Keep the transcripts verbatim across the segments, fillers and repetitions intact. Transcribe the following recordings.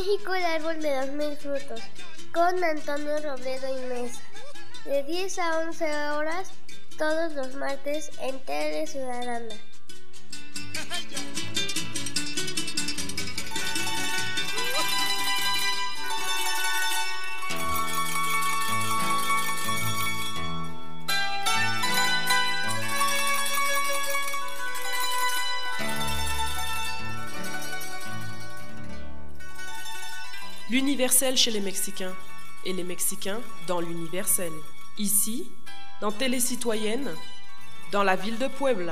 México, el árbol de los mil frutos, con Antonio Robledo y Mesa, de diez a once horas, todos los martes en Tele Ciudadana. L'universel chez les Mexicains, et les Mexicains dans l'universel. Ici, dans Télé Citoyenne, dans la ville de Puebla.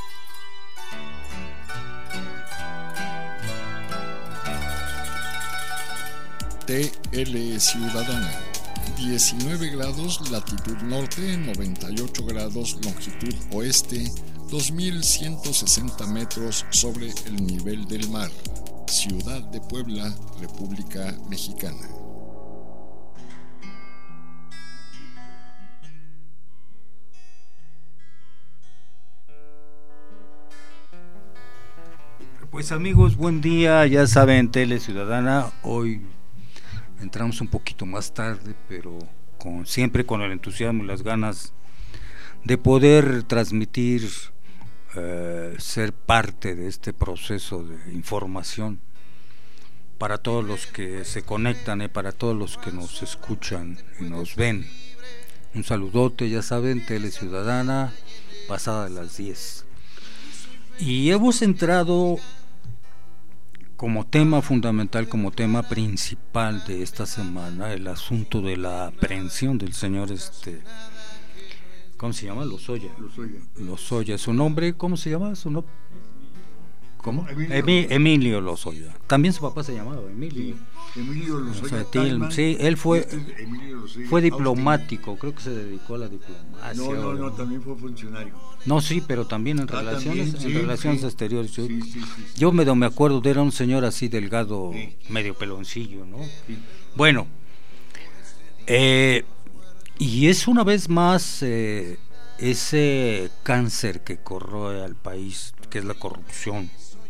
T L Ciudadana, diecinueve grados latitud norte, noventa y ocho grados longitud oeste, dos mil ciento sesenta metros sobre el nivel del mar. Ciudad de Puebla, República Mexicana. Pues amigos, buen día, ya saben, Tele Ciudadana, hoy entramos un poquito más tarde, pero con, siempre con el entusiasmo y las ganas de poder transmitir, eh, ser parte de este proceso de información para todos los que se conectan y para todos los que nos escuchan y nos ven. Un saludote, ya saben, Tele Ciudadana, pasada de las diez. Y hemos entrado como tema fundamental, como tema principal de esta semana, el asunto de la aprehensión del señor, este, ¿cómo se llama? Lozoya. Lozoya. Lozoya. ¿Su nombre, cómo se llama? ¿Su no? ¿Cómo? Emilio. Emi, Emilio Lozoya. También su papá se llamaba Emilio. Sí, Emilio Lozoya. O sea, sí, él fue, este es Emilio Lozoya, fue diplomático, creo que se dedicó a la diplomacia. No, no, no, también fue funcionario. No, sí, pero también en Ah, relaciones, también, sí, en relaciones sí. exteriores. Yo, Sí, sí, sí, sí. yo me, me acuerdo de era un señor así delgado, Sí. medio peloncillo, ¿no? Sí. Bueno, eh, y es una vez más eh, ese cáncer que corroe al país, que es la corrupción.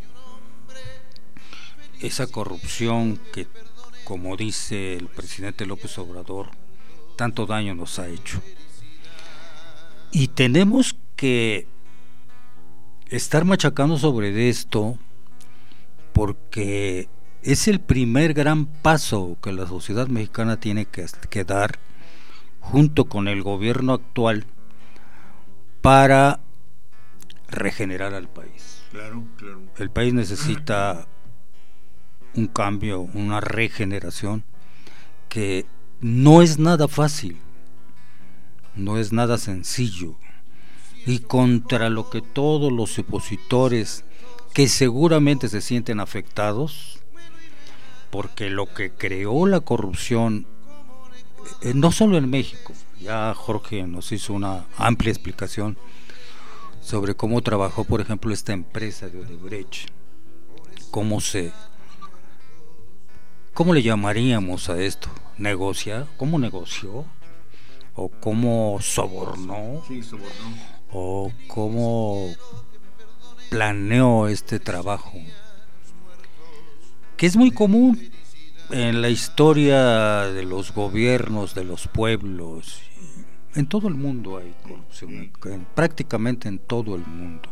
Esa corrupción que, como dice el presidente López Obrador, tanto daño nos ha hecho. Y tenemos que estar machacando sobre esto porque es el primer gran paso que la sociedad mexicana tiene que, que dar junto con el gobierno actual para regenerar al país. Claro, claro. El país necesita un cambio, una regeneración que no es nada fácil, no es nada sencillo, y contra lo que todos los opositores que seguramente se sienten afectados, porque lo que creó la corrupción, eh, no solo en México, ya Jorge nos hizo una amplia explicación sobre cómo trabajó, por ejemplo, esta empresa de Odebrecht, cómo se ¿cómo le llamaríamos a esto? ¿Negocia? ¿Cómo negoció? ¿O cómo sobornó? Sí, sobornó. ¿O cómo planeó este trabajo? Que es muy común en la historia de los gobiernos, de los pueblos. En todo el mundo hay corrupción, en, prácticamente en todo el mundo.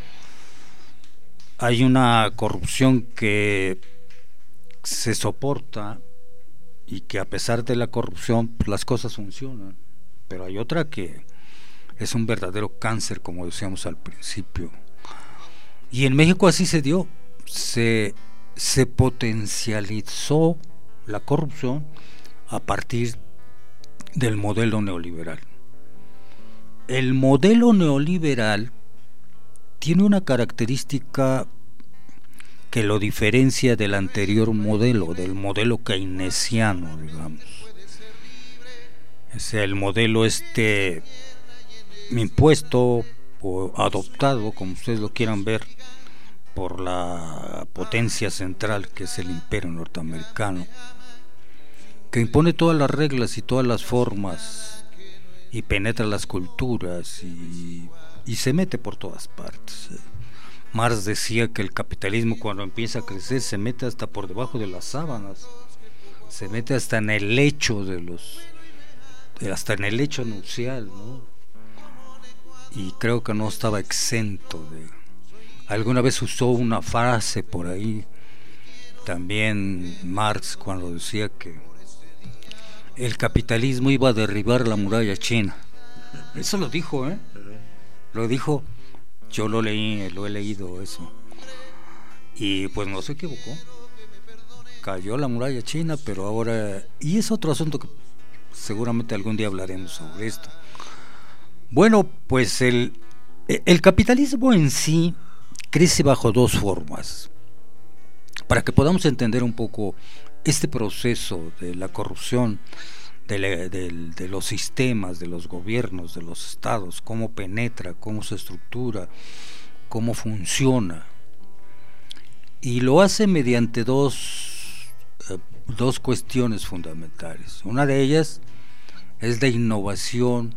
Hay una corrupción que se soporta y que a pesar de la corrupción pues las cosas funcionan, pero hay otra que es un verdadero cáncer, como decíamos al principio, y en México así se dio, se, se potencializó la corrupción a partir del modelo neoliberal. El modelo neoliberal tiene una característica que lo diferencia del anterior modelo, del modelo keynesiano, digamos. O sea, el modelo este impuesto o adoptado, como ustedes lo quieran ver, por la potencia central que es el imperio norteamericano, que impone todas las reglas y todas las formas y penetra las culturas y, y se mete por todas partes. Marx decía que el capitalismo cuando empieza a crecer se mete hasta por debajo de las sábanas, se mete hasta en el lecho de los, hasta en el lecho nupcial, ¿no? Y creo que no estaba exento de. Alguna vez usó una frase por ahí también Marx cuando decía que el capitalismo iba a derribar la muralla china. Eso lo dijo, ¿eh? Lo dijo. Yo lo leí, lo he leído eso. Y pues no se equivocó. Cayó la muralla china, pero ahora... Y es otro asunto que seguramente algún día hablaremos sobre esto. Bueno, pues el, el capitalismo en sí crece bajo dos formas. Para que podamos entender un poco este proceso de la corrupción de, la, de, de los sistemas, de los gobiernos, de los estados, cómo penetra, cómo se estructura, cómo funciona. Y lo hace mediante dos, eh, dos cuestiones fundamentales. Una de ellas es la innovación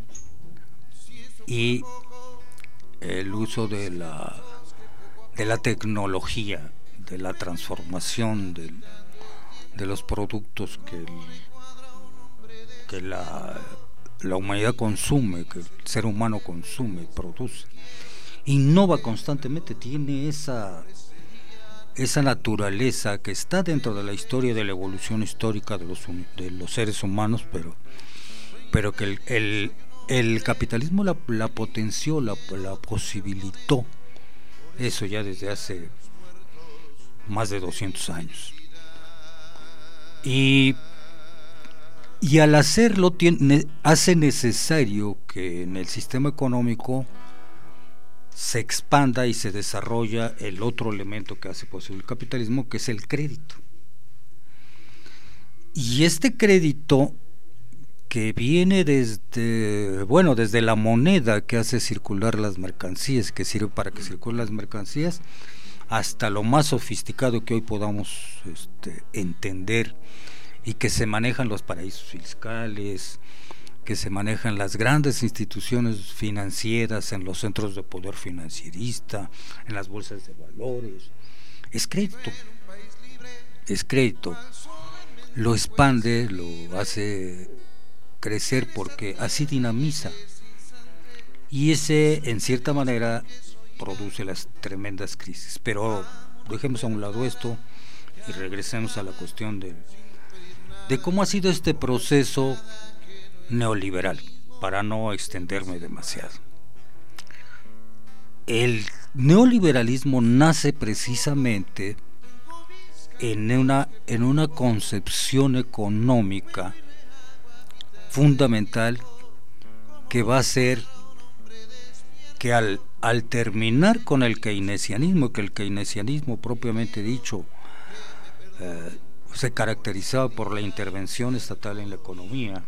y el uso de la, de la tecnología, de la transformación del, de los productos que, el, que la, la humanidad consume, que el ser humano consume, produce. Innova constantemente, tiene esa, esa naturaleza que está dentro de la historia de la evolución histórica de los, de los seres humanos, pero, pero que el, el, el capitalismo la, la potenció, la, la posibilitó, eso ya desde hace más de doscientos años. Y, y al hacerlo tiene, hace necesario que en el sistema económico se expanda y se desarrolla el otro elemento que hace posible el capitalismo, que es el crédito. Y este crédito que viene desde, bueno, desde la moneda que hace circular las mercancías, que sirve para que circulen las mercancías, hasta lo más sofisticado que hoy podamos este, entender, y que se manejan los paraísos fiscales, que se manejan las grandes instituciones financieras, en los centros de poder financierista, en las bolsas de valores. Es crédito, es crédito. Lo expande, lo hace crecer porque así dinamiza. Y ese, en cierta manera, produce las tremendas crisis. Pero dejemos a un lado esto y regresemos a la cuestión de, de cómo ha sido este proceso neoliberal, para no extenderme demasiado. El neoliberalismo nace precisamente en una, en una concepción económica fundamental que va a ser que al Al terminar con el keynesianismo, que el keynesianismo propiamente dicho eh, se caracterizaba por la intervención estatal en la economía,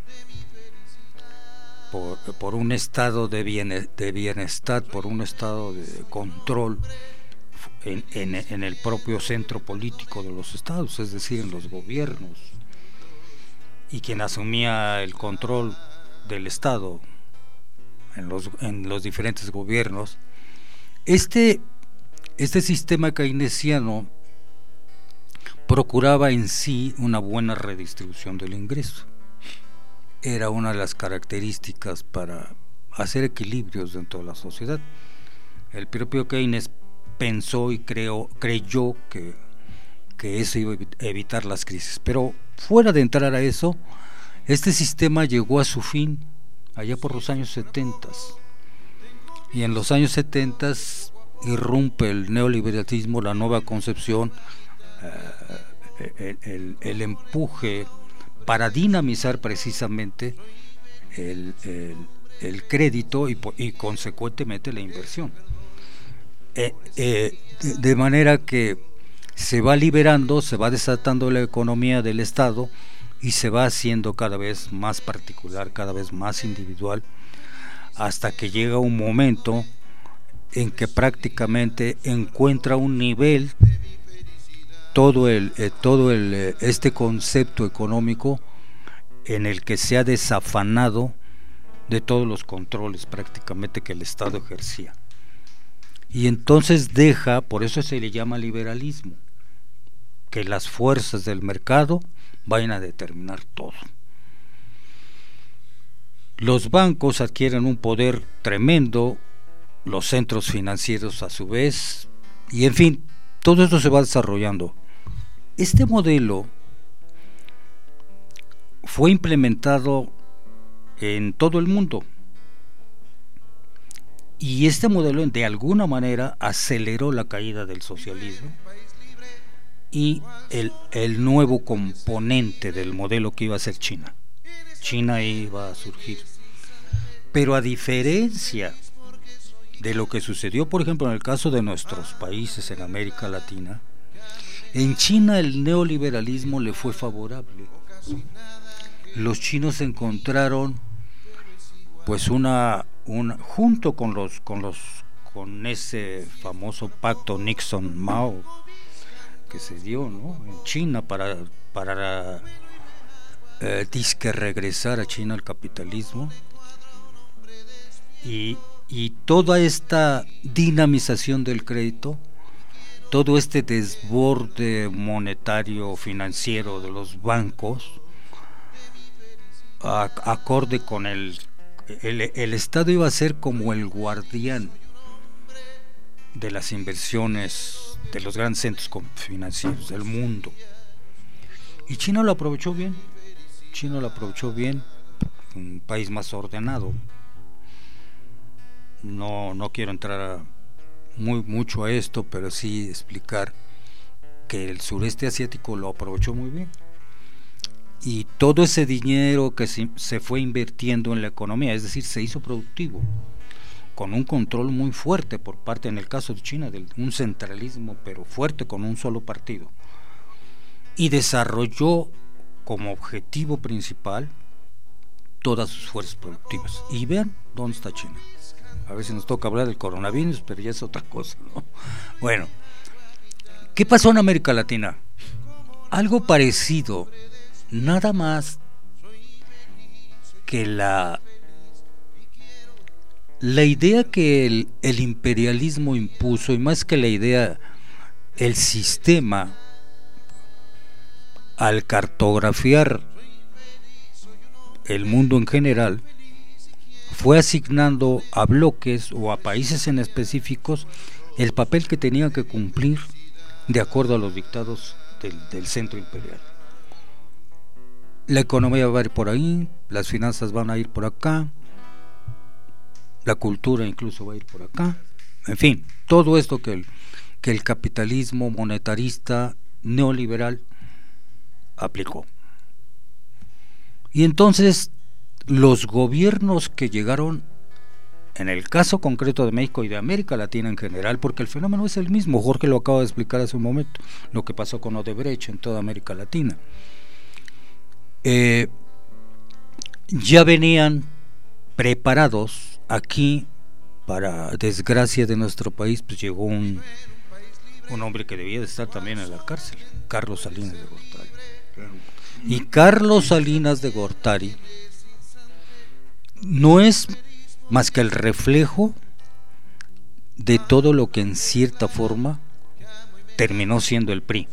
por, por un estado de, bien, de bienestar, por un estado de control en, en, en el propio centro político de los estados, es decir, en los gobiernos, y quien asumía el control del estado en los, en los diferentes gobiernos. Este, este sistema keynesiano procuraba en sí una buena redistribución del ingreso. Era una de las características para hacer equilibrios dentro de la sociedad. El propio Keynes pensó y creó, creyó que, que eso iba a evitar las crisis. Pero fuera de entrar a eso, este sistema llegó a su fin allá por los años setenta, y en los años setenta irrumpe el neoliberalismo, la nueva concepción, eh, el, el, el empuje para dinamizar precisamente el, el, el crédito y, y consecuentemente la inversión, eh, eh, de, de manera que se va liberando, se va desatando la economía del Estado y se va haciendo cada vez más particular, cada vez más individual, hasta que llega un momento en que prácticamente encuentra un nivel todo el eh, todo el eh, este concepto económico en el que se ha desafanado de todos los controles prácticamente que el Estado ejercía. Y entonces deja, por eso se le llama liberalismo, que las fuerzas del mercado vayan a determinar todo. Los bancos adquieren un poder tremendo, los centros financieros a su vez, y en fin, todo esto se va desarrollando. Este modelo fue implementado en todo el mundo, y este modelo de alguna manera aceleró la caída del socialismo y el, el nuevo componente del modelo que iba a ser China. China iba a surgir. Pero a diferencia de lo que sucedió, por ejemplo, en el caso de nuestros países en América Latina, en China el neoliberalismo le fue favorable. Los chinos encontraron pues una, una junto con los con los con ese famoso pacto Nixon-Mao que se dio, ¿no?, en China para para eh, disque regresar a China al capitalismo, y y toda esta dinamización del crédito, todo este desborde monetario financiero de los bancos, a, acorde con el, el el Estado iba a ser como el guardián de las inversiones de los grandes centros financieros del mundo, y China lo aprovechó bien. China lo aprovechó bien, un país más ordenado. No, no quiero entrar a muy mucho a esto, pero sí explicar que el sureste asiático lo aprovechó muy bien, y todo ese dinero que se, se fue invirtiendo en la economía, es decir, se hizo productivo, con un control muy fuerte por parte, en el caso de China, de un centralismo pero fuerte con un solo partido, y desarrolló como objetivo principal todas sus fuerzas productivas. Y vean dónde está China. A veces nos toca hablar del coronavirus, pero ya es otra cosa, ¿no? Bueno, ¿qué pasó en América Latina? Algo parecido, nada más que la la idea que el, el imperialismo impuso, y más que la idea, el sistema, al cartografiar el mundo en general, fue asignando a bloques o a países en específicos el papel que tenían que cumplir de acuerdo a los dictados del, del centro imperial. La economía va a ir por ahí, las finanzas van a ir por acá, la cultura incluso va a ir por acá, en fin, todo esto que el, que el capitalismo monetarista neoliberal aplicó. Y entonces los gobiernos que llegaron, en el caso concreto de México y de América Latina en general, porque el fenómeno es el mismo, Jorge lo acaba de explicar hace un momento, lo que pasó con Odebrecht en toda América Latina, eh, ya venían preparados. Aquí, para desgracia de nuestro país, pues llegó un, un hombre que debía de estar también en la cárcel, Carlos Salinas de Gortari. Y Carlos Salinas de Gortari no es más que el reflejo de todo lo que en cierta forma terminó siendo el P R I,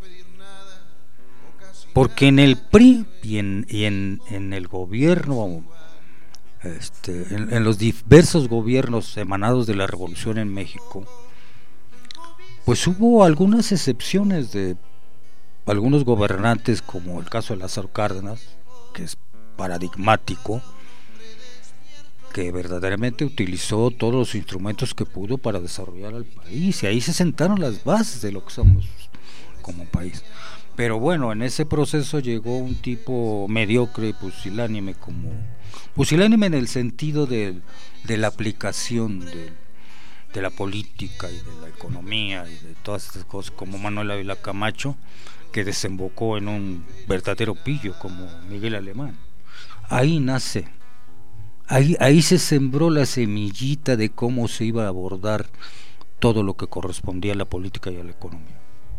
porque en el P R I y en, y en, en el gobierno, este, en, en los diversos gobiernos emanados de la revolución en México, pues hubo algunas excepciones de algunos gobernantes, como el caso de Lázaro Cárdenas, que es paradigmático, que verdaderamente utilizó todos los instrumentos que pudo para desarrollar al país, y ahí se sentaron las bases de lo que somos como país. Pero bueno, en ese proceso llegó un tipo mediocre y pusilánime, como pusilánime en el sentido de, de la aplicación de, de la política y de la economía y de todas estas cosas, como Manuel Ávila Camacho, que desembocó en un verdadero pillo como Miguel Alemán. Ahí nace, ahí, ahí se sembró la semillita de cómo se iba a abordar todo lo que correspondía a la política y a la economía.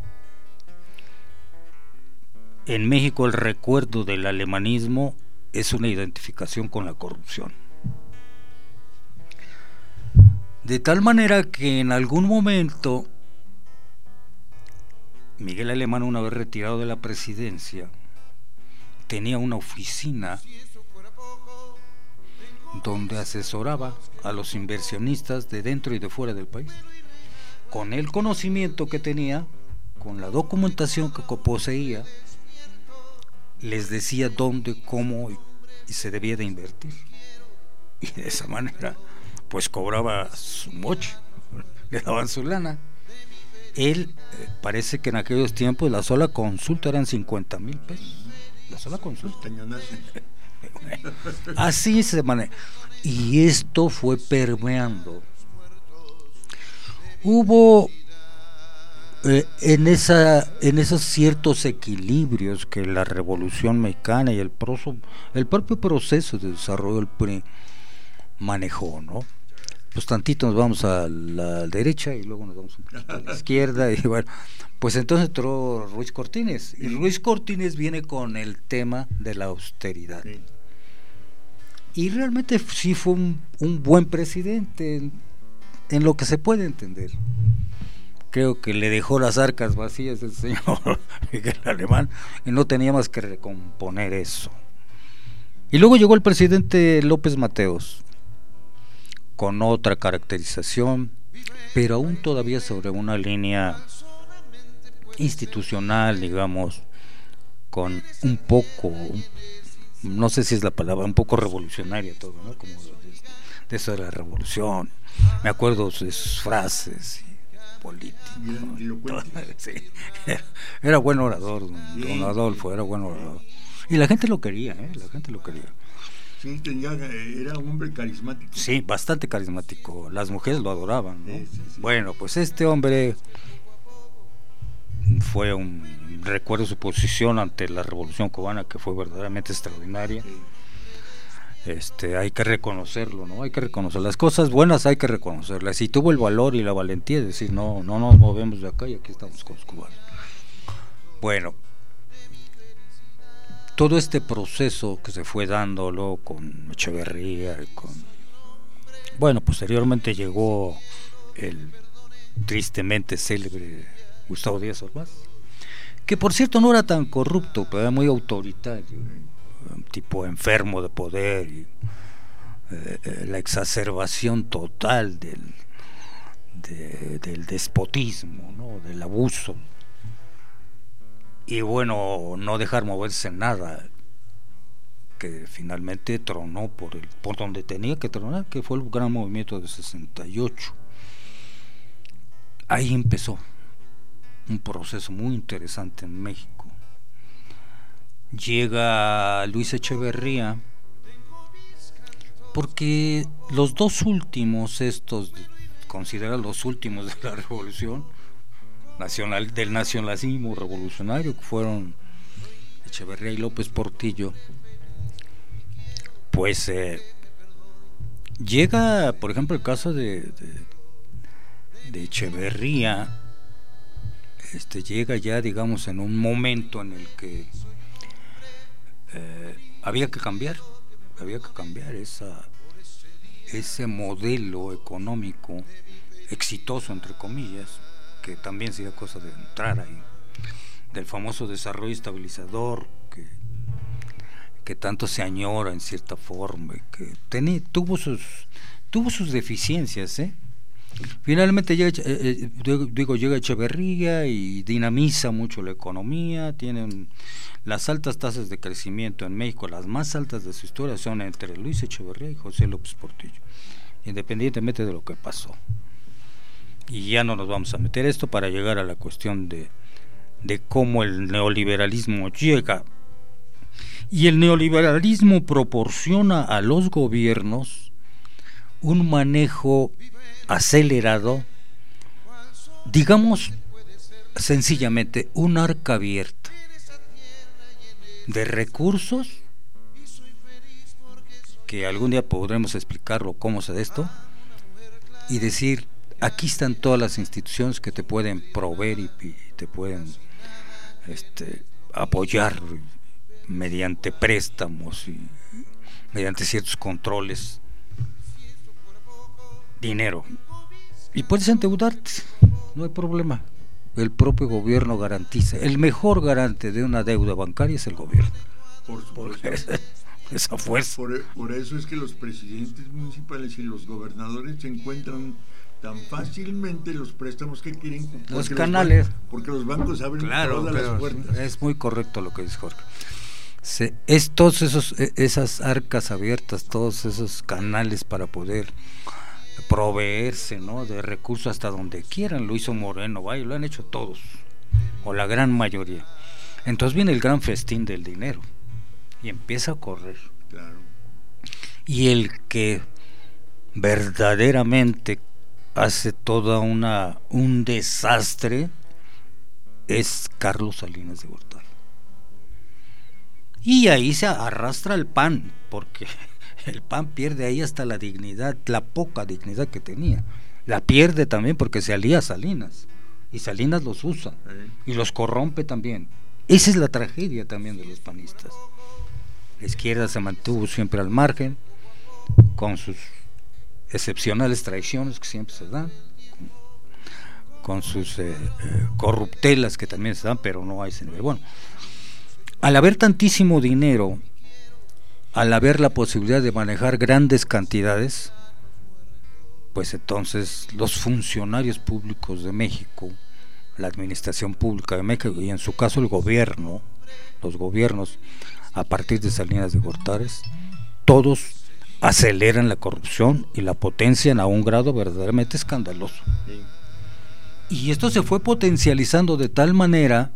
En México el recuerdo del alemanismo es una identificación con la corrupción. De tal manera que en algún momento Miguel Alemán, una vez retirado de la presidencia, tenía una oficina donde asesoraba a los inversionistas de dentro y de fuera del país. Con el conocimiento que tenía, con la documentación que poseía, les decía dónde, cómo y se debía de invertir. Y de esa manera, pues cobraba su moche, le daban su lana. Él, eh, parece que en aquellos tiempos la sola consulta eran cincuenta mil pesos. La sola consulta. Así se maneja. Y esto fue permeando. Hubo eh, en esa en esos ciertos equilibrios que la Revolución Mexicana y el, proso, el propio proceso de desarrollo del P R I manejó, ¿no? Pues tantito nos vamos a la derecha y luego nos vamos un poquito a la izquierda y bueno, pues entonces entró Ruiz Cortines y Ruiz Cortines viene con el tema de la austeridad. Sí. Y realmente sí fue un, un buen presidente en, en lo que se puede entender. Creo que le dejó las arcas vacías el señor Miguel Alemán y no tenía más que recomponer eso. Y luego llegó el presidente López Mateos con otra caracterización, pero aún todavía sobre una línea institucional, digamos, con un poco, un, no sé si es la palabra, un poco revolucionaria todo, ¿no? Como de, de eso de la revolución. Me acuerdo de sus frases políticas. Sí. Era, era buen orador, don, don Adolfo, era buen orador. Y la gente lo quería, ¿eh? La gente lo quería. Sí, tenía, era un hombre carismático. Sí, bastante carismático. Las mujeres lo adoraban, ¿no? Sí, sí, sí. Bueno, pues este hombre fue un recuerdo su posición ante la Revolución Cubana, que fue verdaderamente extraordinaria. Sí. Este, hay que reconocerlo, ¿no? Hay que reconocer las cosas buenas, hay que reconocerlas. Y tuvo el valor y la valentía de decir, no, no nos movemos de acá y aquí estamos con los cubanos. Bueno, todo este proceso que se fue dando luego con Echeverría y con, bueno, posteriormente llegó el tristemente célebre Gustavo Díaz Ordaz, que por cierto no era tan corrupto, pero era muy autoritario, un tipo enfermo de poder y eh, la exacerbación total del, de, del despotismo, ¿no? Del abuso. Y bueno, no dejar moverse nada, que finalmente tronó por el por donde tenía que tronar, que fue el gran movimiento de sesenta y ocho. Ahí empezó un proceso muy interesante en México. Llega Luis Echeverría, porque los dos últimos, estos considerados los últimos de la revolución nacional, del nacionalismo revolucionario, que fueron Echeverría y López Portillo, pues eh, llega, por ejemplo, el caso de, de, de Echeverría, este, llega ya, digamos, en un momento en el que eh, había que cambiar, había que cambiar esa, ese modelo económico exitoso, entre comillas, que también sería cosa de entrar ahí, del famoso desarrollo estabilizador que, que tanto se añora en cierta forma, y que tenía, tuvo sus tuvo sus deficiencias, ¿eh? Finalmente llega, eh, digo, llega Echeverría y dinamiza mucho la economía. Tienen las altas tasas de crecimiento en México, las más altas de su historia son entre Luis Echeverría y José López Portillo, independientemente de lo que pasó. Y ya no nos vamos a meter esto para llegar a la cuestión de, de cómo el neoliberalismo llega. Y el neoliberalismo proporciona a los gobiernos un manejo acelerado, digamos sencillamente un arca abierta de recursos, que algún día podremos explicarlo cómo se da esto, y decir, aquí están todas las instituciones que te pueden proveer y, y te pueden este, apoyar mediante préstamos y mediante ciertos controles, dinero. y puedes endeudarte, no hay problema. El propio gobierno garantiza. El mejor garante de una deuda bancaria es el gobierno. Por supuesto. Esa fuerza. Por, por eso es que los presidentes municipales y los gobernadores se encuentran tan fácilmente los préstamos que quieren. Los canales. Los, porque los bancos abren claro, todas las puertas. Es muy correcto lo que dice Jorge. Se, es todos esos, esas arcas abiertas, todos esos canales para poder proveerse, ¿no?, de recursos hasta donde quieran. Lo hizo Moreno, vaya, lo han hecho todos, o la gran mayoría. Entonces viene el gran festín del dinero y empieza a correr. Claro. Y el que verdaderamente hace toda una un desastre es Carlos Salinas de Gortari. Y ahí se arrastra el P A N, porque el P A N pierde ahí hasta la dignidad, la poca dignidad que tenía. La pierde también porque se alía a Salinas, y Salinas los usa, y los corrompe también. Esa es la tragedia también de los panistas. La izquierda se mantuvo siempre al margen, con sus excepcionales traiciones que siempre se dan, con, con sus eh, eh, corruptelas que también se dan, pero no a ese nivel. Bueno, al haber tantísimo dinero, al haber la posibilidad de manejar grandes cantidades, pues entonces los funcionarios públicos de México, la administración pública de México, y en su caso el gobierno, los gobiernos a partir de Salinas de Gortari, todos aceleran la corrupción y la potencian a un grado verdaderamente escandaloso. Sí. Y esto se fue potencializando de tal manera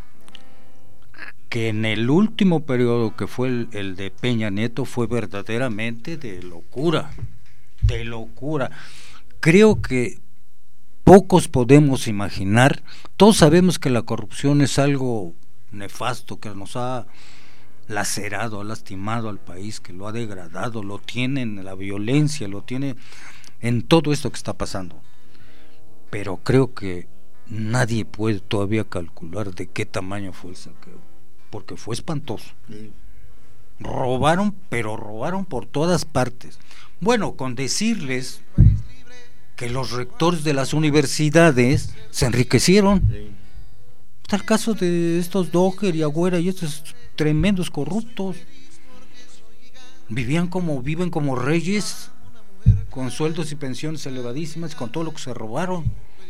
que en el último periodo, que fue el, el de Peña Nieto, fue verdaderamente de locura, de locura. Creo que pocos podemos imaginar, todos sabemos que la corrupción es algo nefasto, que nos ha lacerado, ha lastimado al país, que lo ha degradado, lo tiene en la violencia, lo tiene en todo esto que está pasando. Pero creo que nadie puede todavía calcular de qué tamaño fue el saqueo, porque fue espantoso. Sí. Robaron, pero robaron por todas partes. Bueno, con decirles que los rectores de las universidades se enriquecieron. Sí. Está el caso de estos Doher y Agüera y estos tremendos corruptos. Vivían como, viven como reyes, con sueldos y pensiones elevadísimas, con todo lo que se robaron.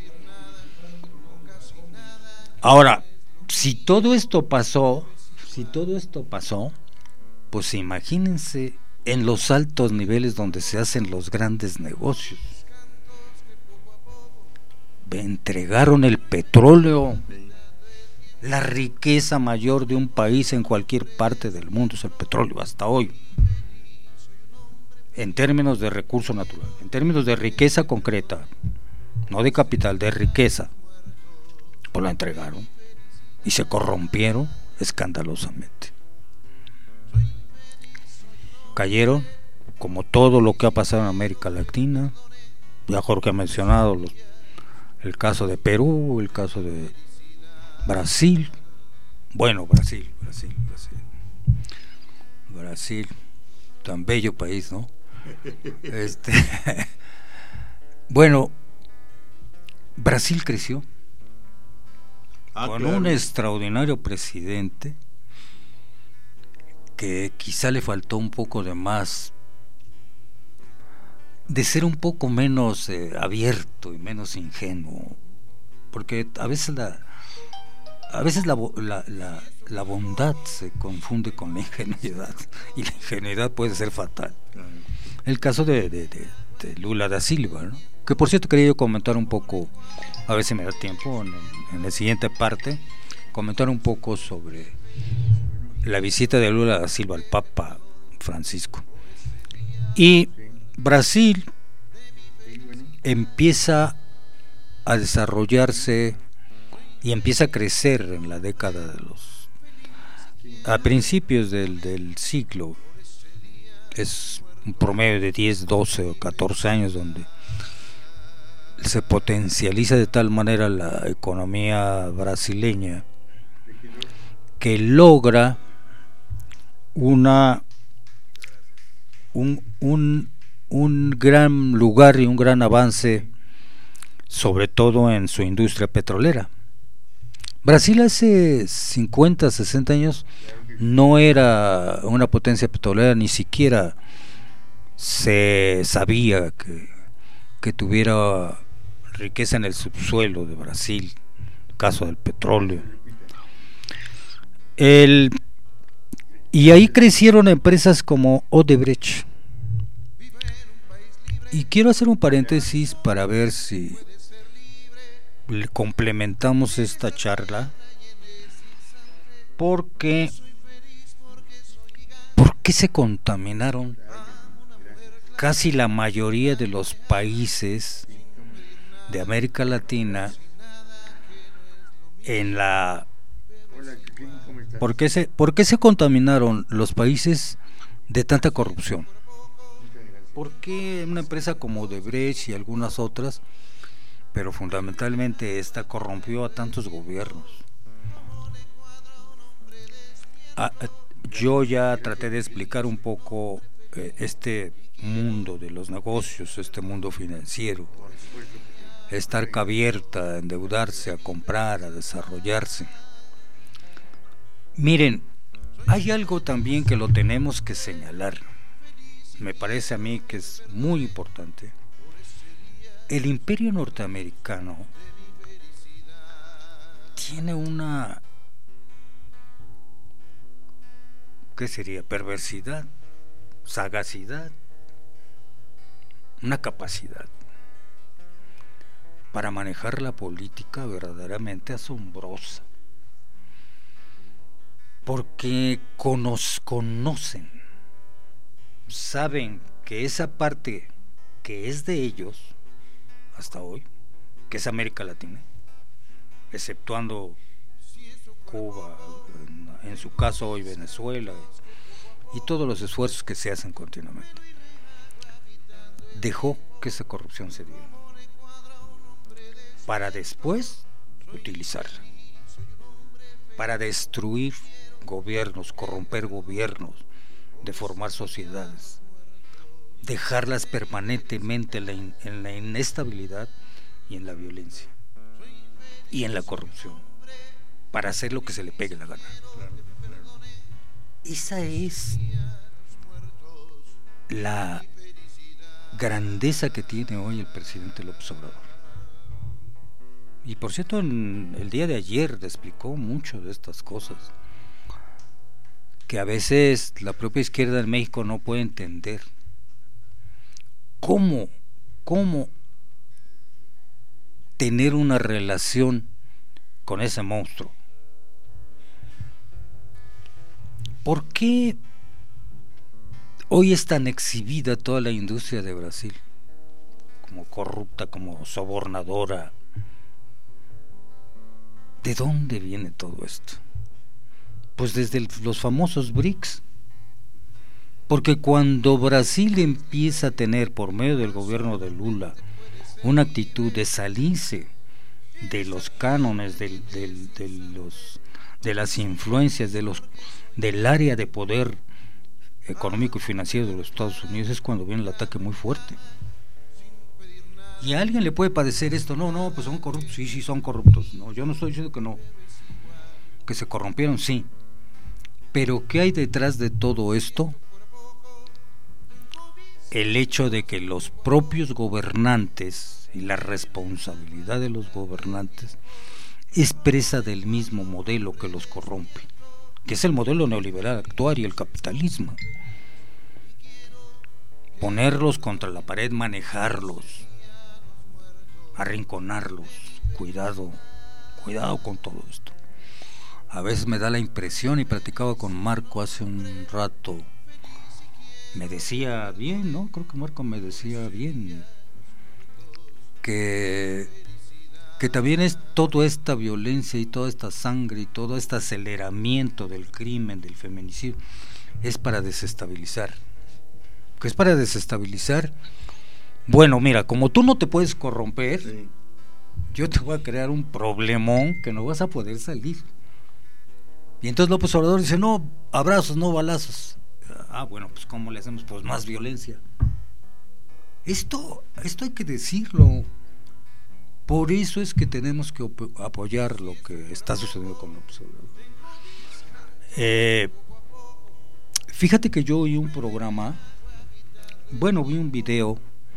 Ahora, si todo esto pasó, si todo esto pasó, pues imagínense en los altos niveles donde se hacen los grandes negocios. Entregaron el petróleo. La riqueza mayor de un país en cualquier parte del mundo es el petróleo, hasta hoy. En términos de recurso natural, en términos de riqueza concreta, no de capital, de riqueza, pues la entregaron y se corrompieron escandalosamente. Cayeron, como todo lo que ha pasado en América Latina. Ya Jorge ha mencionado los, el caso de Perú, el caso de Brasil. Bueno, Brasil, Brasil, Brasil. Brasil, tan bello país, ¿no? Este, bueno, Brasil creció ah, con claro. un extraordinario presidente que quizá le faltó un poco de más, de ser un poco menos eh, abierto y menos ingenuo, porque a veces la a veces la, la, la, la bondad se confunde con la ingenuidad, y la ingenuidad puede ser fatal. El caso de, de, de, de Lula da Silva, ¿no? Que por cierto quería yo comentar un poco, a ver si me da tiempo en, en la siguiente parte, comentar un poco sobre la visita de Lula da Silva al Papa Francisco. Y Brasil empieza a desarrollarse y empieza a crecer en la década de los a principios del, del siglo. Es un promedio de diez, doce o catorce años donde se potencializa de tal manera la economía brasileña que logra una un, un, un gran lugar y un gran avance sobre todo en su industria petrolera. Brasil hace cincuenta, sesenta años no era una potencia petrolera, ni siquiera se sabía que, que tuviera riqueza en el subsuelo de Brasil, el caso del petróleo. El, y ahí crecieron empresas como Odebrecht. Y quiero hacer un paréntesis para ver si complementamos esta charla, porque ¿por qué se contaminaron casi la mayoría de los países de América Latina en la ¿por qué se, por qué se contaminaron los países de tanta corrupción? ¿Por qué una empresa como Odebrecht y algunas otras, pero fundamentalmente esta, corrompió a tantos gobiernos? Ah, yo ya traté de explicar un poco eh, este mundo de los negocios, este mundo financiero, esta arca abierta a endeudarse, a comprar, a desarrollarse. Miren, hay algo también que lo tenemos que señalar, me parece a mí que es muy importante. El imperio norteamericano tiene una, ¿qué sería? Perversidad, sagacidad, una capacidad para manejar la política verdaderamente asombrosa, porque conos, conocen, saben que esa parte que es de ellos hasta hoy, que es América Latina, exceptuando Cuba, en, en su caso hoy Venezuela, y todos los esfuerzos que se hacen continuamente, dejó que esa corrupción se diera para después utilizarla para destruir gobiernos, corromper gobiernos, deformar sociedades, dejarlas permanentemente en la, in, en la inestabilidad y en la violencia y en la corrupción, para hacer lo que se le pegue la gana. Esa es la grandeza que tiene hoy el presidente López Obrador. Y por cierto, en el día de ayer explicó mucho de estas cosas que a veces la propia izquierda en México no puede entender. ¿Cómo, cómo tener una relación con ese monstruo? ¿Por qué hoy es tan exhibida toda la industria de Brasil como corrupta, como sobornadora? ¿De dónde viene todo esto? Pues desde el, los famosos B R I C S. Porque cuando Brasil empieza a tener, por medio del gobierno de Lula, una actitud de salirse de los cánones, del, del, de, los, de las influencias, de los, del área de poder económico y financiero de los Estados Unidos, es cuando viene el ataque muy fuerte. Y a alguien le puede padecer esto, no, no, pues son corruptos, sí, sí son corruptos, no, yo no estoy diciendo que no, que se corrompieron, sí, pero ¿qué hay detrás de todo esto? El hecho de que los propios gobernantes y la responsabilidad de los gobernantes es presa del mismo modelo que los corrompe, que es el modelo neoliberal actual y el capitalismo. Ponerlos contra la pared, manejarlos, arrinconarlos, cuidado, cuidado con todo esto. A veces me da la impresión, y platicaba con Marco hace un rato, me decía bien, ¿no? Creo que Marco me decía bien, que, que también es toda esta violencia y toda esta sangre y todo este aceleramiento del crimen, del feminicidio, es para desestabilizar. ¿Qué es para desestabilizar? Bueno, mira, como tú no te puedes corromper, sí, yo te voy a crear un problemón que no vas a poder salir. Y entonces López Obrador dice, no, abrazos, no balazos. Ah, bueno, pues ¿cómo le hacemos? Pues más violencia. Esto, esto hay que decirlo, Por eso es que tenemos que apoyar lo que está sucediendo con López Obrador. Eh, fíjate que yo oí un programa, bueno, vi un video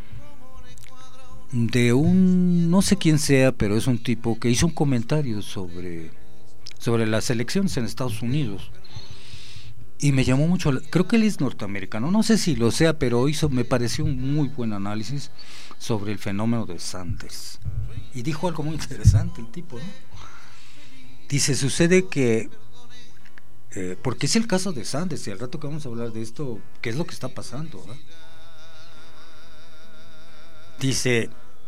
de un, no sé quién sea, pero es un tipo que hizo un comentario sobre, sobre las elecciones en Estados Unidos. Y me llamó mucho, creo que él es norteamericano, no sé si lo sea, pero hizo, me pareció un muy buen análisis sobre el fenómeno de Sanders. Y dijo algo muy interesante el tipo, ¿no? Dice, sucede que, eh, porque es el caso de Sanders, y al rato que vamos a hablar de esto, ¿qué es lo que está pasando? ¿eh? Dice,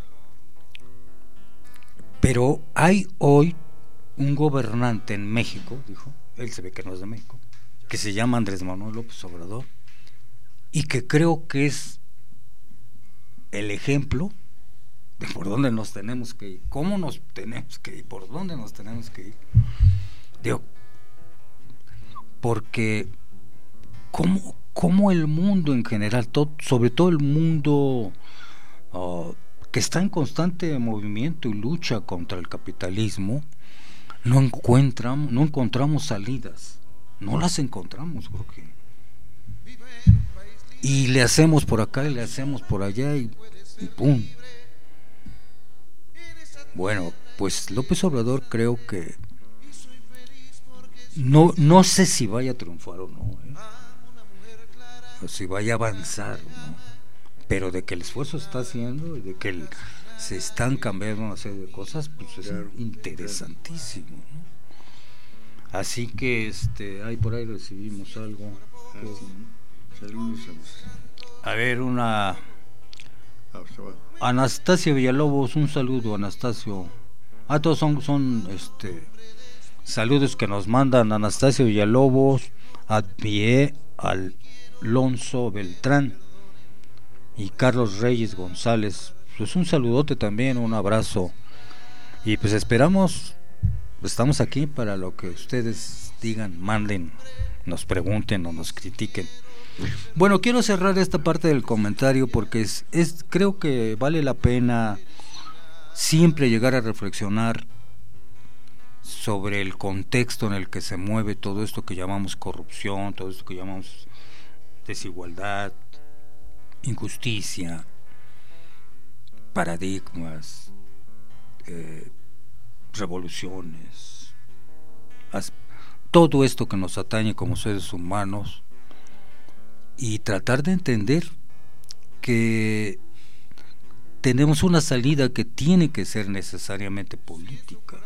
pero hay hoy un gobernante en México, dijo, él se ve que no es de México, que se llama Andrés Manuel López Obrador, y que creo que es el ejemplo de por dónde nos tenemos que ir, cómo nos tenemos que ir, por dónde nos tenemos que ir. Digo, porque cómo, cómo el mundo en general, todo, sobre todo el mundo uh, que está en constante movimiento y lucha contra el capitalismo, no encontramos, no encontramos salidas. No las encontramos, Jorge. Y le hacemos por acá y le hacemos por allá y, y ¡pum! Bueno, pues López Obrador creo que no, no sé si vaya a triunfar o no, ¿eh? O si vaya a avanzar, ¿no? Pero de que el esfuerzo está haciendo y de que el, se están cambiando una serie de cosas, pues es claro, interesantísimo, ¿no? Así que este, ahí por ahí recibimos algo. Ah, sí. Saludos a, a ver, una a Anastasio Villalobos, un saludo, Anastasio. Ah, todos son, son este saludos que nos mandan Anastasio Villalobos, Advie Alonso Beltrán y Carlos Reyes González. Pues un saludote también, un abrazo. Y pues esperamos. Estamos aquí para lo que ustedes digan, manden, nos pregunten o nos critiquen. Bueno, quiero cerrar esta parte del comentario porque es, es creo que vale la pena siempre llegar a reflexionar sobre el contexto en el que se mueve todo esto que llamamos corrupción, todo esto que llamamos desigualdad, injusticia, paradigmas, eh, revoluciones, todo esto que nos atañe como seres humanos, y tratar de entender que tenemos una salida que tiene que ser necesariamente política.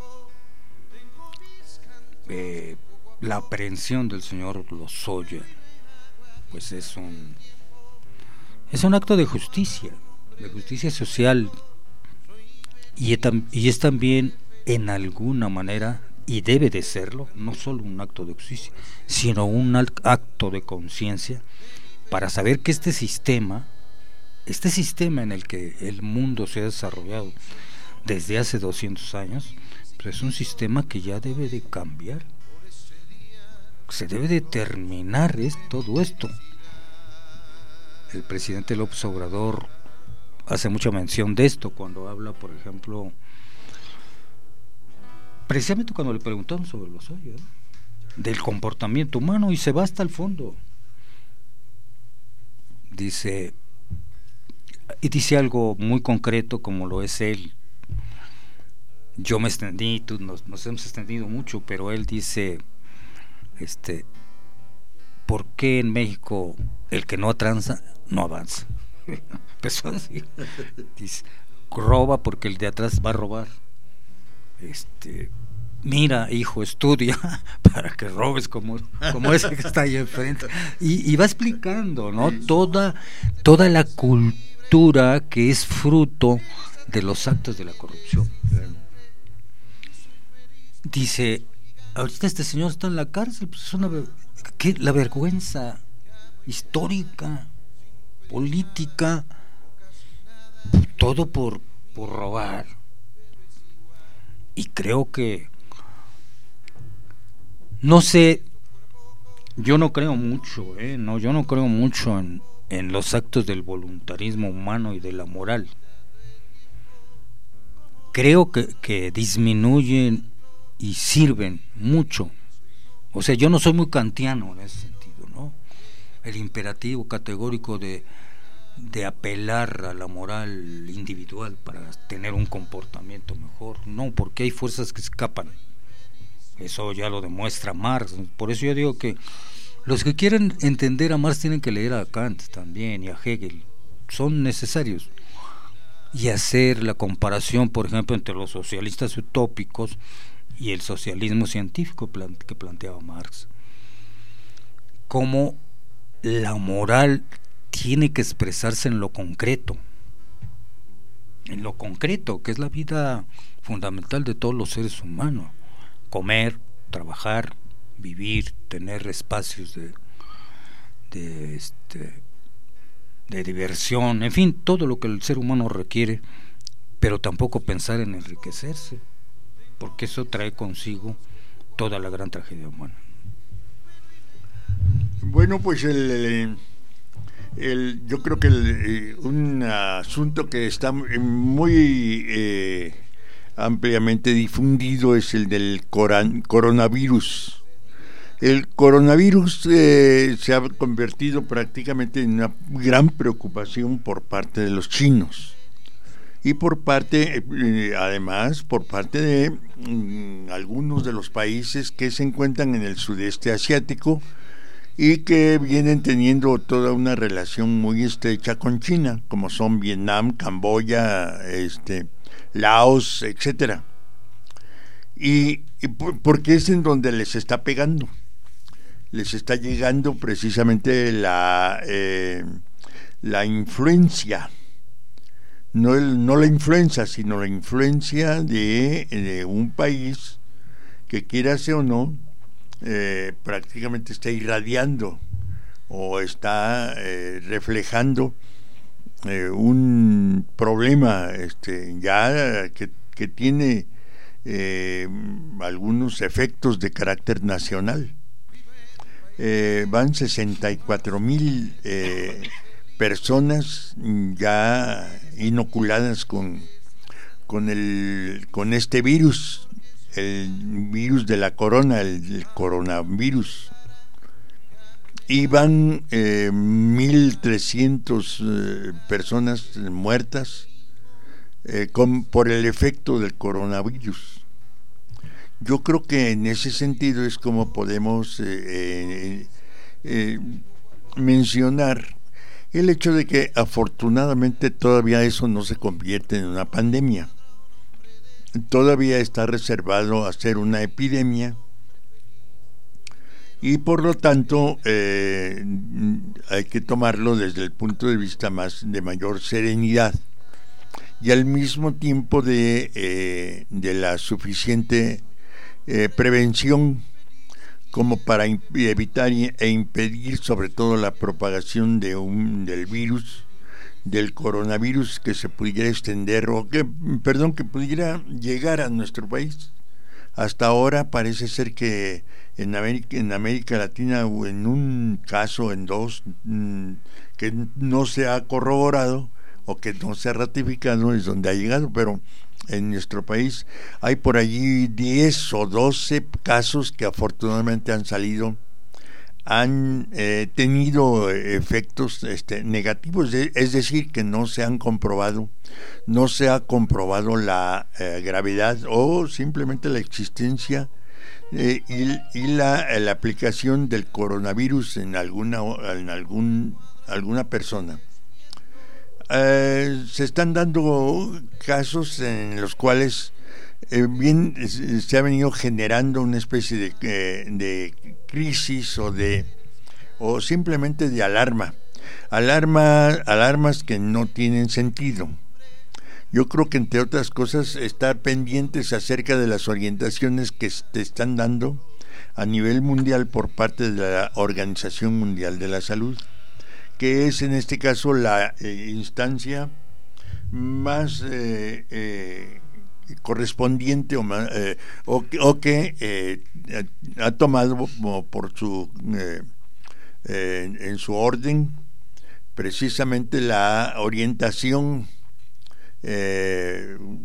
Eh, la aprehensión del señor Lozoya pues es un es un acto de justicia, de justicia social, y es, y es también en alguna manera, y debe de serlo, no solo un acto de justicia, sino un acto de conciencia para saber que este sistema, este sistema en el que el mundo se ha desarrollado desde hace doscientos años, pues es un sistema que ya debe de cambiar, se debe de terminar es, todo esto. El presidente López Obrador hace mucha mención de esto cuando habla, por ejemplo, precisamente cuando le preguntaron sobre los hoyos, ¿eh? del comportamiento humano, y se va hasta el fondo. Dice, y dice algo muy concreto como lo es él. Yo me extendí, tú, nos, nos hemos extendido mucho, pero él dice, este, ¿por qué en México el que no tranza no avanza? Empezó así. Dice, roba porque el de atrás va a robar. Este, mira, hijo, estudia para que robes como, como ese que está ahí enfrente. Y, y va explicando, ¿no? Toda, toda la cultura que es fruto de los actos de la corrupción. Dice, ahorita este señor está en la cárcel, pues es una, ¿qué? La vergüenza histórica, política, todo por, por robar. Y creo que, no sé, yo no creo mucho, ¿eh? no, yo no creo mucho en, en los actos del voluntarismo humano y de la moral. creo que, que disminuyen y sirven mucho. O sea, yo no soy muy kantiano en ese sentido, ¿no? El imperativo categórico de, de apelar a la moral individual para tener un comportamiento mejor, no, porque hay fuerzas que escapan. Eso ya lo demuestra Marx. Por eso yo digo que los que quieren entender a Marx tienen que leer a Kant también y a Hegel, son necesarios, y hacer la comparación, por ejemplo, entre los socialistas utópicos y el socialismo científico que planteaba Marx. Cómo la moral tiene que expresarse en lo concreto, en lo concreto, que es la vida fundamental de todos los seres humanos: comer, trabajar, vivir, tener espacios de, de, este, de diversión, en fin, todo lo que el ser humano requiere, pero tampoco pensar en enriquecerse, porque eso trae consigo toda la gran tragedia humana. Bueno, pues el, el, el yo creo que el, un asunto que está muy eh, ampliamente difundido es el del coran, coronavirus. El coronavirus eh, se ha convertido prácticamente en una gran preocupación por parte de los chinos y por parte, eh, además, por parte de mm, algunos de los países que se encuentran en el sudeste asiático y que vienen teniendo toda una relación muy estrecha con China, como son Vietnam, Camboya, este, Laos, etcétera. Y, y porque es en donde les está pegando, les está llegando precisamente la eh, la influencia, no el, no la influencia, sino la influencia de, de un país que, quiera ser o no, eh, prácticamente está irradiando o está eh, reflejando eh, un problema este ya que, que tiene eh, algunos efectos de carácter nacional. Eh, van sesenta y cuatro mil eh, personas ya inoculadas con con el con este virus, el virus de la corona, el, el coronavirus, y van eh, mil trescientas eh, personas muertas eh, con, por el efecto del coronavirus. Yo creo que en ese sentido es como podemos eh, eh, eh, mencionar el hecho de que afortunadamente todavía eso no se convierte en una pandemia. Todavía está reservado a ser una epidemia y por lo tanto eh, hay que tomarlo desde el punto de vista más de mayor serenidad y al mismo tiempo de, eh, de la suficiente Eh, prevención como para evitar e impedir sobre todo la propagación de un del virus, del coronavirus, que se pudiera extender o que perdón que pudiera llegar a nuestro país. Hasta ahora parece ser que en América, en América Latina, o en un caso, en dos, mmm, que no se ha corroborado o que no se ha ratificado, es donde ha llegado, pero en nuestro país hay por allí diez o doce casos que afortunadamente han salido, han eh, tenido efectos este, negativos, es decir, que no se han comprobado, no se ha comprobado la eh, gravedad o simplemente la existencia eh, y, y la, la aplicación del coronavirus en alguna, en algún, alguna persona. Eh, se están dando casos en los cuales eh, bien se ha venido generando una especie de, eh, de crisis o de o simplemente de alarma, alarma, alarmas que no tienen sentido. Yo creo que entre otras cosas estar pendientes acerca de las orientaciones que te están dando a nivel mundial por parte de la Organización Mundial de la Salud, que es en este caso la eh, instancia más eh, eh, correspondiente o, más, eh, o, o que eh, ha tomado por su eh, eh, en su orden precisamente la orientación eh,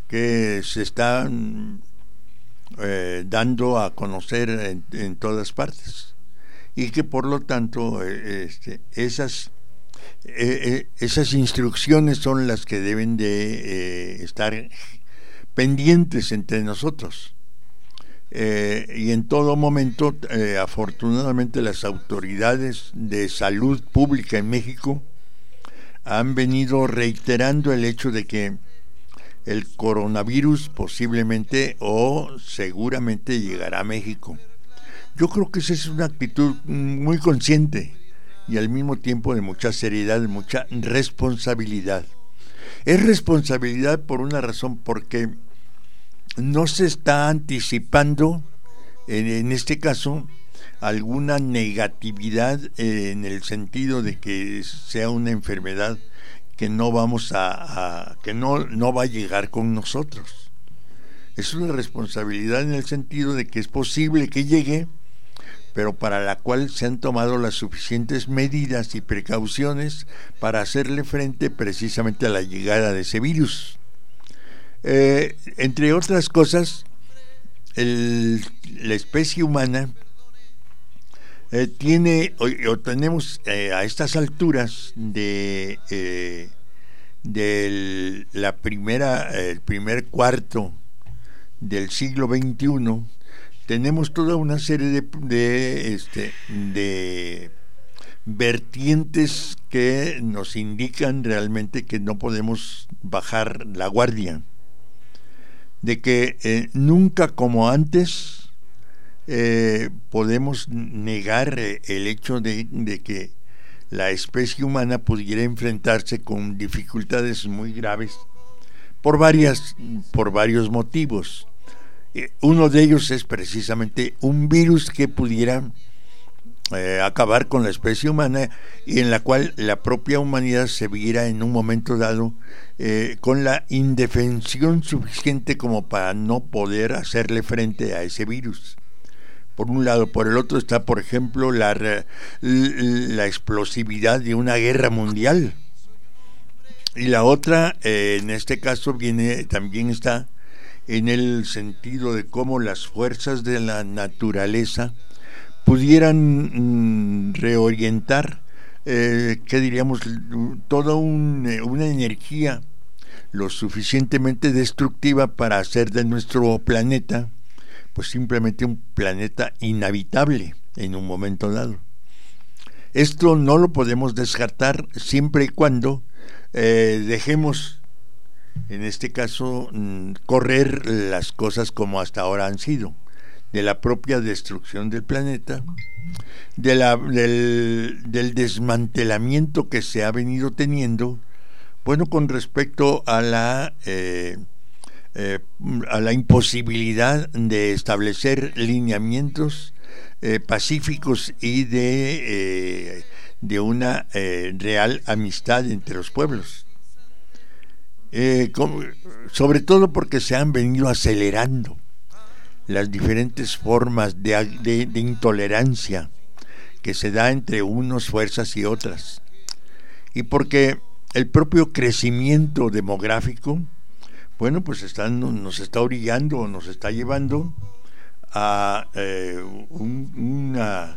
que se están eh, dando a conocer en, en todas partes, y que por lo tanto eh, este, esas eh, eh, esas instrucciones son las que deben de eh, estar pendientes entre nosotros. Eh, y en todo momento, eh, afortunadamente, las autoridades de salud pública en México han venido reiterando el hecho de que el coronavirus posiblemente o seguramente llegará a México. Yo creo que esa es una actitud muy consciente y al mismo tiempo de mucha seriedad, de mucha responsabilidad. Es responsabilidad por una razón, porque no se está anticipando, en, en este caso, alguna negatividad eh, en el sentido de que sea una enfermedad que no vamos a, a que no, no va a llegar con nosotros. Es una responsabilidad en el sentido de que es posible que llegue, pero para la cual se han tomado las suficientes medidas y precauciones para hacerle frente precisamente a la llegada de ese virus. Eh, entre otras cosas, el, la especie humana eh, tiene o, o tenemos eh, a estas alturas de eh, de la primera el primer cuarto del siglo veintiuno, tenemos toda una serie de de, este, de vertientes que nos indican realmente que no podemos bajar la guardia, de que eh, nunca como antes eh, podemos negar eh, el hecho de, de que la especie humana pudiera enfrentarse con dificultades muy graves por varias por varios motivos. Eh, uno de ellos es precisamente un virus que pudiera eh, acabar con la especie humana y en la cual la propia humanidad se viera en un momento dado eh, con la indefensión suficiente como para no poder hacerle frente a ese virus. Por un lado. Por el otro está, por ejemplo, la, la explosividad de una guerra mundial. Y la otra, eh, en este caso, viene también está en el sentido de cómo las fuerzas de la naturaleza pudieran mm, reorientar, eh, ¿qué diríamos?, toda un, una energía lo suficientemente destructiva para hacer de nuestro planeta pues simplemente un planeta inhabitable en un momento dado. Esto no lo podemos descartar siempre y cuando eh, dejemos, en este caso, mm, correr las cosas como hasta ahora han sido, de la propia destrucción del planeta, de la, del, del desmantelamiento que se ha venido teniendo, bueno, con respecto a la eh, eh, a la imposibilidad de establecer lineamientos eh, pacíficos y de eh, de una eh, real amistad entre los pueblos. Eh, como, sobre todo porque se han venido acelerando las diferentes formas de, de, de intolerancia que se da entre unas fuerzas y otras, y porque el propio crecimiento demográfico, bueno, pues está, nos está orillando, nos está llevando a eh, un, una,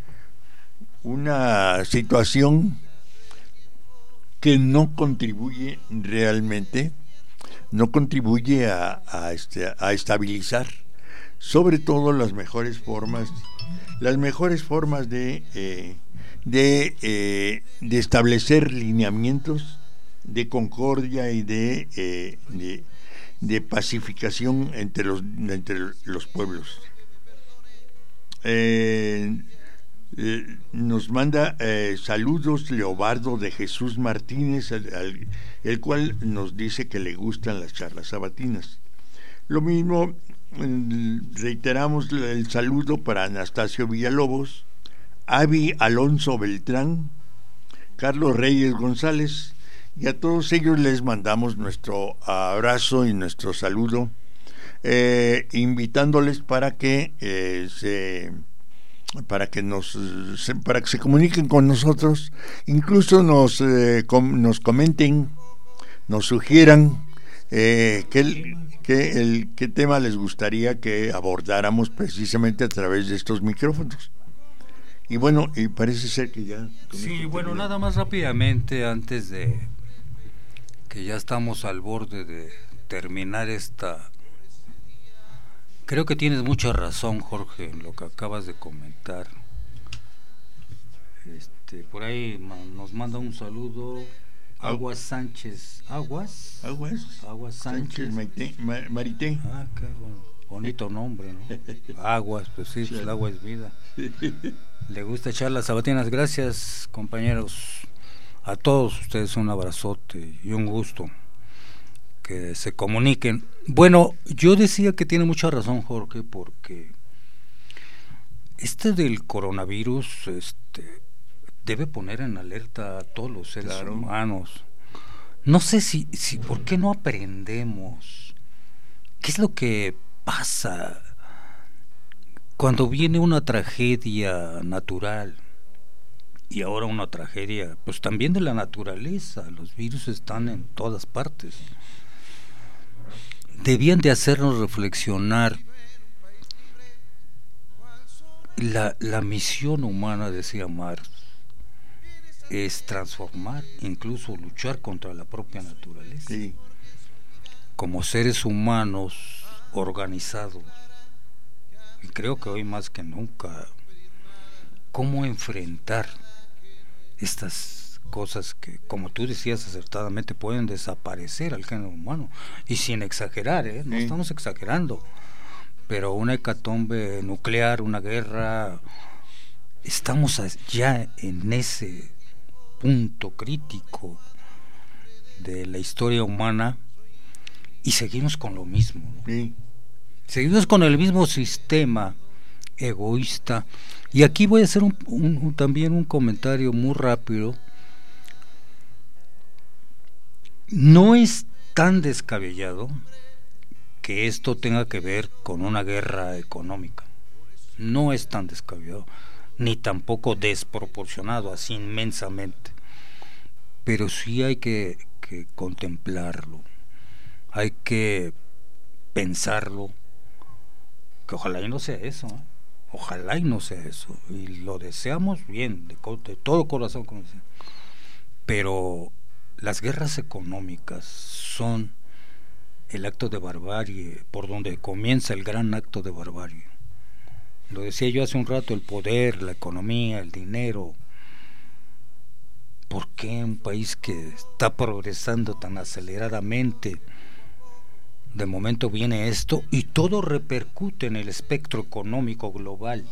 una situación que no contribuye realmente, no contribuye a, a, este, a estabilizar, sobre todo las mejores formas, las mejores formas de eh, de, eh, de establecer lineamientos de concordia y de, eh, de, de pacificación entre los, entre los pueblos. Eh, eh, nos manda eh, saludos Leobardo de Jesús Martínez, al, al, el cual nos dice que le gustan las charlas sabatinas. Lo mismo, eh, reiteramos el saludo para Anastasio Villalobos, Avi Alonso Beltrán, Carlos Reyes González, y a todos ellos les mandamos nuestro abrazo y nuestro saludo, eh, invitándoles para que eh, se para que nos se, para que se comuniquen con nosotros, incluso nos eh, com, nos comenten, nos sugieran Eh, ¿qué, qué, el, ¿Qué tema les gustaría que abordáramos precisamente a través de estos micrófonos? Y bueno, y parece ser que ya... Sí, bueno, termina. Nada más rápidamente, antes de que ya estamos al borde de terminar esta... Creo que tienes mucha razón, Jorge, en lo que acabas de comentar. Este, por ahí nos manda un saludo Aguas Sánchez. ¿Aguas? Aguas. Aguas Sánchez. Sánchez Marité. Ah, qué bonito nombre, ¿no? Aguas, pues sí, pues el agua es vida. Le gusta echar las sabatinas. Gracias, compañeros. A todos ustedes un abrazote y un gusto que se comuniquen. Bueno, yo decía que tiene mucha razón, Jorge, porque este del coronavirus este, debe poner en alerta a todos los seres claro. humanos. No sé si, si, ¿por qué no aprendemos? ¿Qué es lo que pasa cuando viene una tragedia natural? Y ahora una tragedia, pues también de la naturaleza. Los virus están en todas partes. Debían de hacernos reflexionar. La, la misión humana, decía Marx, es transformar, incluso luchar contra la propia naturaleza. Sí. Como seres humanos organizados. Y creo que hoy más que nunca, cómo enfrentar estas cosas que, como tú decías acertadamente, pueden desaparecer al género humano, y sin exagerar, ¿eh? No sí. estamos exagerando, pero una hecatombe nuclear, una guerra, estamos ya en ese punto crítico de la historia humana y seguimos con lo mismo, ¿no? Sí. Seguimos con el mismo sistema egoísta. Y aquí voy a hacer un, un, un, también un comentario muy rápido. No es tan descabellado que esto tenga que ver con una guerra económica. No es tan descabellado, ni tampoco desproporcionado así inmensamente. Pero sí hay que, que contemplarlo, hay que pensarlo, que ojalá y no sea eso, ¿eh? Ojalá y no sea eso, y lo deseamos bien, de, de todo corazón, como decía. Pero las guerras económicas son el acto de barbarie, por donde comienza el gran acto de barbarie. Lo decía yo hace un rato, el poder, la economía, el dinero. ¿Por qué un país que está progresando tan aceleradamente, de momento viene esto y todo repercute en el espectro económico global?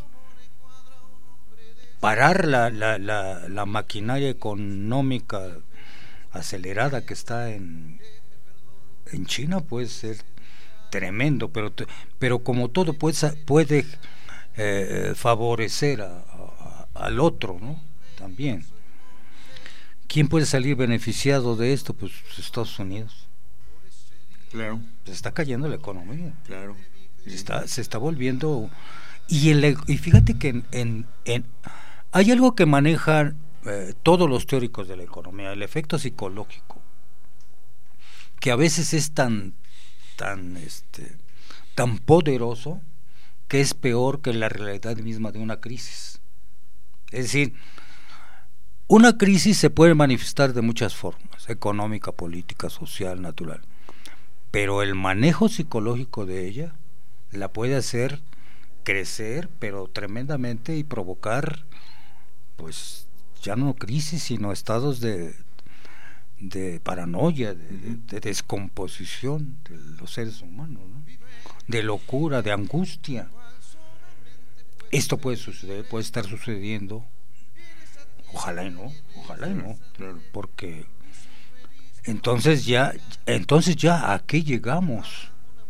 Parar la, la, la, la maquinaria económica acelerada que está en, en China puede ser tremendo, pero, pero como todo puede, puede eh, favorecer a, a, al otro, ¿no? También. ¿Quién puede salir beneficiado de esto? Pues Estados Unidos. Claro. Se está cayendo la economía. Claro. Sí. Se está, se está volviendo. Y, el, y fíjate que en, en, en, hay algo que manejan eh, todos los teóricos de la economía, el efecto psicológico, que a veces es tan, tan, este, tan poderoso que es peor que la realidad misma de una crisis. Es decir, una crisis se puede manifestar de muchas formas: económica, política, social, natural. Pero el manejo psicológico de ella la puede hacer crecer, pero tremendamente, y provocar, pues, ya no crisis, sino estados de, de paranoia, de, de, de descomposición de los seres humanos, ¿no? De locura, de angustia. Esto puede suceder, puede estar sucediendo. Ojalá y no, ojalá y no, claro. Porque entonces ya, entonces ya ¿a qué llegamos?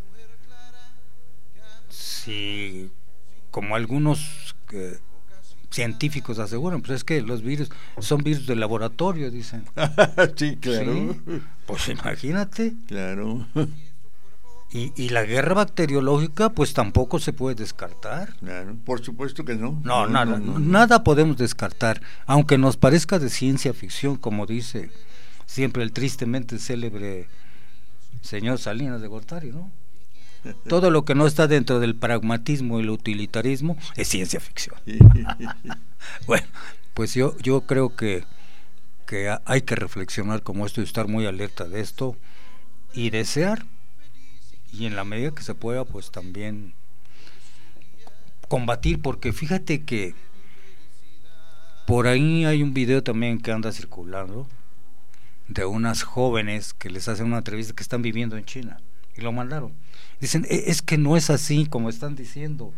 Si, como algunos eh, científicos aseguran, pues es que los virus son virus de laboratorio, dicen. Sí, claro. Sí, pues imagínate. Claro. Y, y la guerra bacteriológica, pues tampoco se puede descartar. Claro, por supuesto que no. No, no nada, no, no, nada podemos descartar, aunque nos parezca de ciencia ficción, como dice siempre el tristemente célebre señor Salinas de Gortari, ¿no? Todo lo que no está dentro del pragmatismo y el utilitarismo es ciencia ficción. Bueno, pues yo, yo creo que, que hay que reflexionar como esto y estar muy alerta de esto y desear, y en la medida que se pueda, pues también combatir, porque fíjate que por ahí hay un video también que anda circulando de unas jóvenes que les hacen una entrevista que están viviendo en China y lo mandaron. Dicen, es que no es así como están diciendo.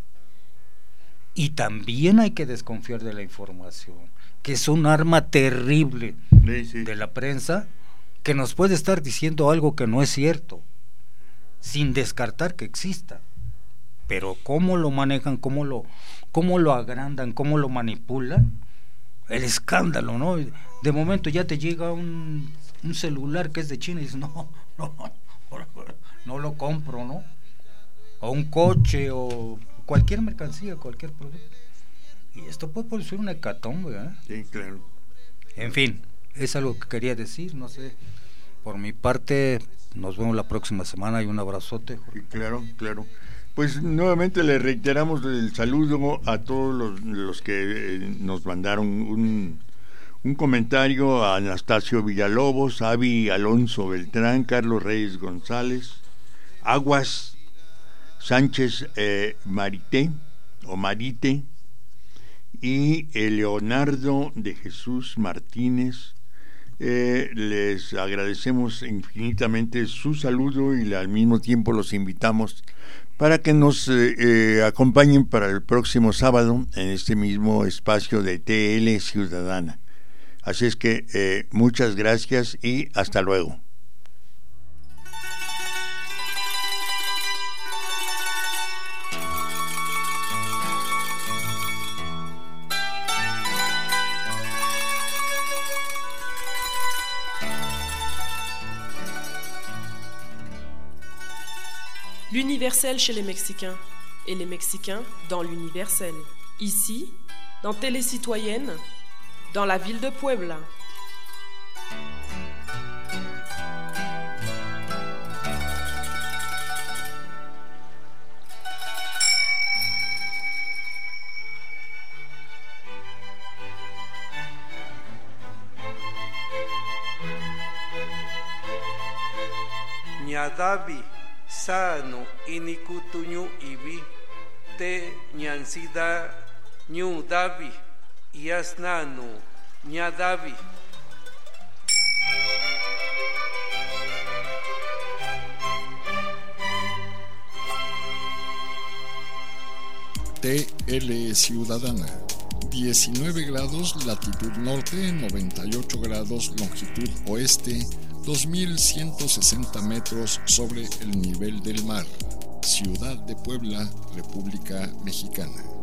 Y también hay que desconfiar de la información, que es un arma terrible sí, sí. de la prensa, que nos puede estar diciendo algo que no es cierto, sin descartar que exista. Pero cómo lo manejan, cómo lo, cómo lo agrandan, cómo lo manipulan, el escándalo, ¿no? De momento ya te llega un, un celular que es de China y dices, no, no, no lo compro, ¿no? O un coche o cualquier mercancía, cualquier producto. Y esto puede producir una hecatombe, ¿eh? Sí, claro. En fin, es algo que quería decir, no sé. Por mi parte, nos vemos la próxima semana y un abrazote. Sí, claro, claro. Pues nuevamente le reiteramos el saludo a todos los, los que eh, nos mandaron un, un comentario, a Anastasio Villalobos, Avi Alonso Beltrán, Carlos Reyes González, Aguas Sánchez eh, Marité o Marite y eh, Leonardo de Jesús Martínez. Eh, les agradecemos infinitamente su saludo y al mismo tiempo los invitamos para que nos eh, eh, acompañen para el próximo sábado en este mismo espacio de T L Ciudadana. Así es que eh, muchas gracias y hasta luego. L'universel chez les Mexicains, et les Mexicains dans l'universel. Ici, dans Télé Citoyenne, dans la ville de Puebla. Ñadavi sano inikutuñu ibi te ñansida ñu davi yasnanu ñadavi. T L Ciudadana, diecinueve grados latitud norte, noventa y ocho grados longitud oeste, dos mil ciento sesenta metros sobre el nivel del mar. Ciudad de Puebla, República Mexicana.